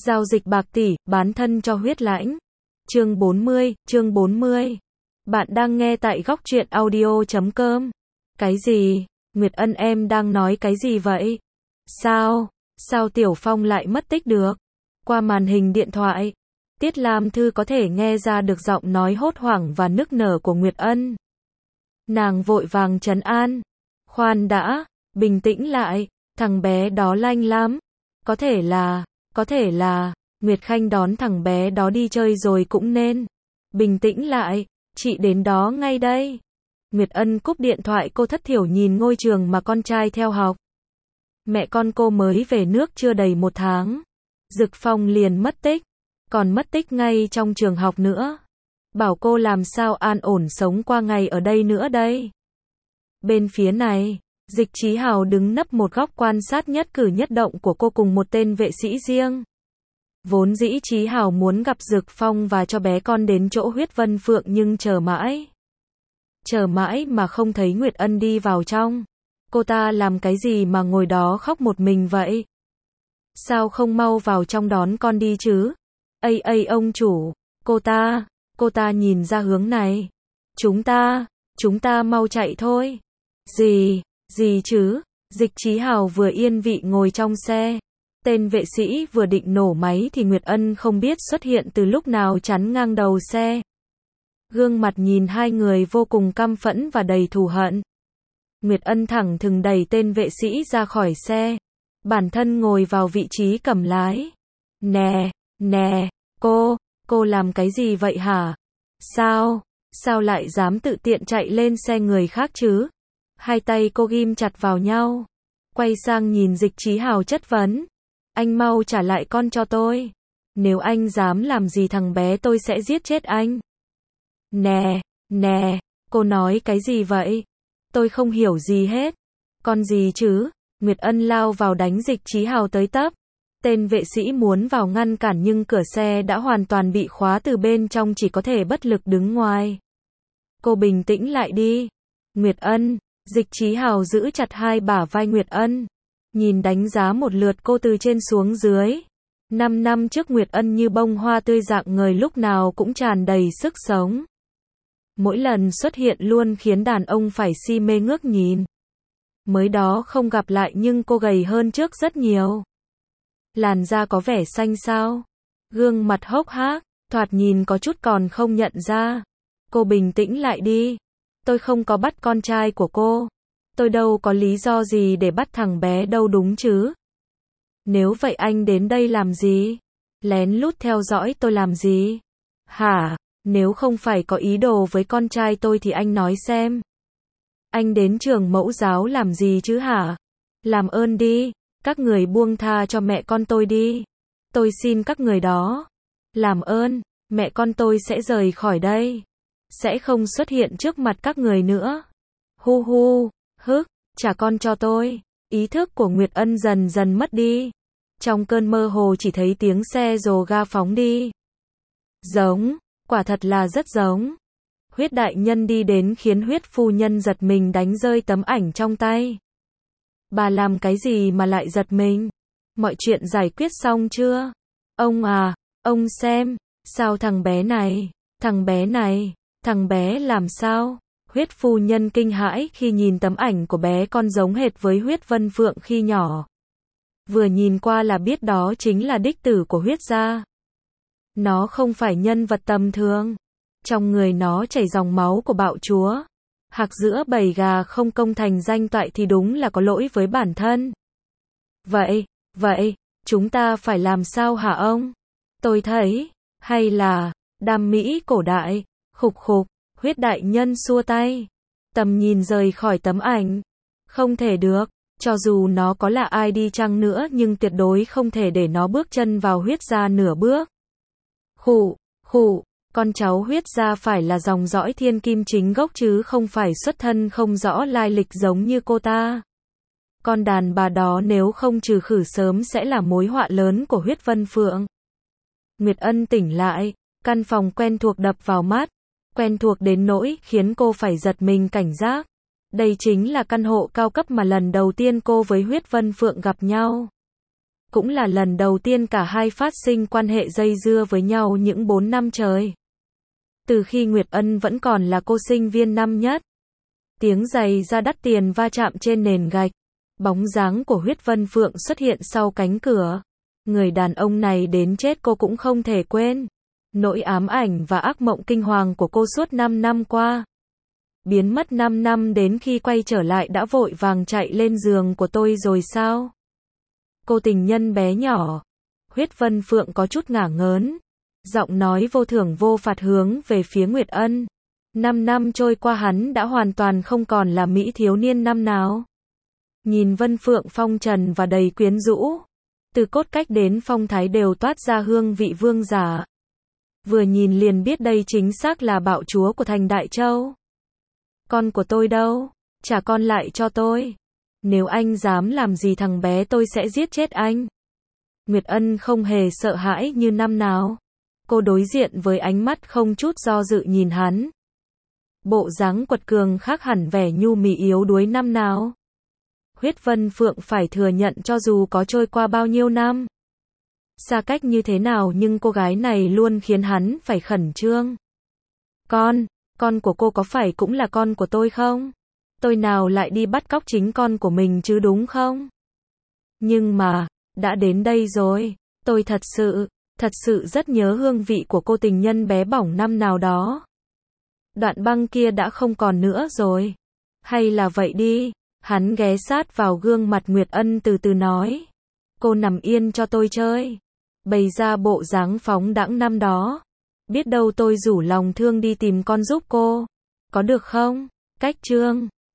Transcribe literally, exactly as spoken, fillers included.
Giao dịch bạc tỷ, bán thân cho huyết lãnh. Chương bốn mươi, chương bốn mươi. Bạn đang nghe tại góc truyện audio chấm com. Cái gì? Nguyệt Ân em đang nói cái gì vậy? Sao? Sao Tiểu Phong lại mất tích được? Qua màn hình điện thoại, Tiết Lam Thư có thể nghe ra được giọng nói hốt hoảng và nức nở của Nguyệt Ân. Nàng vội vàng trấn an. Khoan đã, bình tĩnh lại, thằng bé đó lanh lắm. Có thể là, có thể là, Nguyệt Khanh đón thằng bé đó đi chơi rồi cũng nên. Bình tĩnh lại, chị đến đó ngay đây. Nguyệt Ân cúp điện thoại, cô thất thiểu nhìn ngôi trường mà con trai theo học. Mẹ con cô mới về nước chưa đầy một tháng. Dực Phong liền mất tích, còn mất tích ngay trong trường học nữa. Bảo cô làm sao an ổn sống qua ngày ở đây nữa đây. Bên phía này, Dịch Chí Hào đứng nấp một góc quan sát nhất cử nhất động của cô cùng một tên vệ sĩ riêng. Vốn dĩ Chí Hào muốn gặp Dực Phong và cho bé con đến chỗ Huyết Vân Phượng, nhưng chờ mãi. Chờ mãi mà không thấy Nguyệt Ân đi vào trong. Cô ta làm cái gì mà ngồi đó khóc một mình vậy? Sao không mau vào trong đón con đi chứ? Ây ây ông chủ, cô ta, cô ta nhìn ra hướng này. Chúng ta, chúng ta mau chạy thôi. Gì, gì chứ? Dịch Chí Hào vừa yên vị ngồi trong xe. Tên vệ sĩ vừa định nổ máy thì Nguyệt Ân không biết xuất hiện từ lúc nào chắn ngang đầu xe. Gương mặt nhìn hai người vô cùng căm phẫn và đầy thù hận. Nguyệt Ân thẳng thừng đẩy tên vệ sĩ ra khỏi xe. Bản thân ngồi vào vị trí cầm lái. Nè, nè, cô, cô làm cái gì vậy hả? Sao, sao lại dám tự tiện chạy lên xe người khác chứ? Hai tay cô ghim chặt vào nhau. Quay sang nhìn Dịch Chí Hào chất vấn. Anh mau trả lại con cho tôi. Nếu anh dám làm gì thằng bé tôi sẽ giết chết anh. Nè, nè, cô nói cái gì vậy? Tôi không hiểu gì hết. Con gì chứ? Nguyệt Ân lao vào đánh Dịch Chí Hào tới tấp. Tên vệ sĩ muốn vào ngăn cản nhưng cửa xe đã hoàn toàn bị khóa từ bên trong, chỉ có thể bất lực đứng ngoài. Cô bình tĩnh lại đi. Nguyệt Ân. Dịch Chí Hào giữ chặt hai bả vai Nguyệt Ân. Nhìn đánh giá một lượt cô từ trên xuống dưới. Năm năm trước Nguyệt Ân như bông hoa tươi rạng ngời, lúc nào cũng tràn đầy sức sống. Mỗi lần xuất hiện luôn khiến đàn ông phải si mê ngước nhìn. Mới đó không gặp lại nhưng cô gầy hơn trước rất nhiều. Làn da có vẻ xanh xao. Gương mặt hốc hác, thoạt nhìn có chút còn không nhận ra. Cô bình tĩnh lại đi. Tôi không có bắt con trai của cô. Tôi đâu có lý do gì để bắt thằng bé đâu đúng chứ. Nếu vậy anh đến đây làm gì? Lén lút theo dõi tôi làm gì? Hả? Nếu không phải có ý đồ với con trai tôi thì anh nói xem. Anh đến trường mẫu giáo làm gì chứ hả? Làm ơn đi, các người buông tha cho mẹ con tôi đi. Tôi xin các người đó. Làm ơn, mẹ con tôi sẽ rời khỏi đây. Sẽ không xuất hiện trước mặt các người nữa. Hu hu, hức, trả con cho tôi. Ý thức của Nguyệt Ân dần dần mất đi. Trong cơn mơ hồ chỉ thấy tiếng xe rồ ga phóng đi. Giống, quả thật là rất giống. Huyết đại nhân đi đến khiến Huyết phu nhân giật mình, đánh rơi tấm ảnh trong tay. Bà làm cái gì mà lại giật mình? Mọi chuyện giải quyết xong chưa? Ông à, ông xem, sao thằng bé này, thằng bé này, thằng bé làm sao? Huyết phu nhân kinh hãi khi nhìn tấm ảnh của bé con giống hệt với Huyết Vân Phượng khi nhỏ. Vừa nhìn qua là biết đó chính là đích tử của Huyết gia. Nó không phải nhân vật tầm thường. Trong người nó chảy dòng máu của bạo chúa. Hạc giữa bầy gà không công thành danh toại thì đúng là có lỗi với bản thân. Vậy, vậy, chúng ta phải làm sao hả ông? Tôi thấy, hay là, đam mỹ cổ đại, khục khục, Huyết đại nhân xua tay. Tầm nhìn rời khỏi tấm ảnh. Không thể được, cho dù nó có là ai đi chăng nữa nhưng tuyệt đối không thể để nó bước chân vào Huyết gia nửa bước. Khụ, khụ. Con cháu Huyết gia phải là dòng dõi thiên kim chính gốc chứ không phải xuất thân không rõ lai lịch giống như cô ta. Con đàn bà đó nếu không trừ khử sớm sẽ là mối họa lớn của Huyết Vân Phượng. Nguyệt Ân tỉnh lại, căn phòng quen thuộc đập vào mắt, quen thuộc đến nỗi khiến cô phải giật mình cảnh giác. Đây chính là căn hộ cao cấp mà lần đầu tiên cô với Huyết Vân Phượng gặp nhau. Cũng là lần đầu tiên cả hai phát sinh quan hệ dây dưa với nhau những bốn năm trời. Từ khi Nguyệt Ân vẫn còn là cô sinh viên năm nhất. Tiếng giày da đắt tiền va chạm trên nền gạch. Bóng dáng của Huyết Vân Phượng xuất hiện sau cánh cửa. Người đàn ông này đến chết cô cũng không thể quên. Nỗi ám ảnh và ác mộng kinh hoàng của cô suốt năm năm qua. Biến mất năm năm đến khi quay trở lại đã vội vàng chạy lên giường của tôi rồi sao? Cô tình nhân bé nhỏ. Huyết Vân Phượng có chút ngả ngớn. Giọng nói vô thưởng vô phạt hướng về phía Nguyệt Ân. Năm năm trôi qua hắn đã hoàn toàn không còn là mỹ thiếu niên năm nào. Nhìn Vân Phượng phong trần và đầy quyến rũ. Từ cốt cách đến phong thái đều toát ra hương vị vương giả. Vừa nhìn liền biết đây chính xác là bạo chúa của thành Đại Châu. Con của tôi đâu? Trả con lại cho tôi. Nếu anh dám làm gì thằng bé tôi sẽ giết chết anh. Nguyệt Ân không hề sợ hãi như năm nào. Cô đối diện với ánh mắt không chút do dự nhìn hắn. Bộ dáng quật cường khác hẳn vẻ nhu mì yếu đuối năm nào. Huyết Vân Phượng phải thừa nhận cho dù có trôi qua bao nhiêu năm, xa cách như thế nào nhưng cô gái này luôn khiến hắn phải khẩn trương. Con, con của cô có phải cũng là con của tôi không? Tôi nào lại đi bắt cóc chính con của mình chứ đúng không? Nhưng mà, đã đến đây rồi, tôi thật sự, thật sự rất nhớ hương vị của cô tình nhân bé bỏng năm nào đó. Đoạn băng kia đã không còn nữa rồi. Hay là vậy đi, hắn ghé sát vào gương mặt Nguyệt Ân từ từ nói. Cô nằm yên cho tôi chơi. Bày ra bộ dáng phóng đãng năm đó. Biết đâu tôi rủ lòng thương đi tìm con giúp cô. Có được không? Cách chương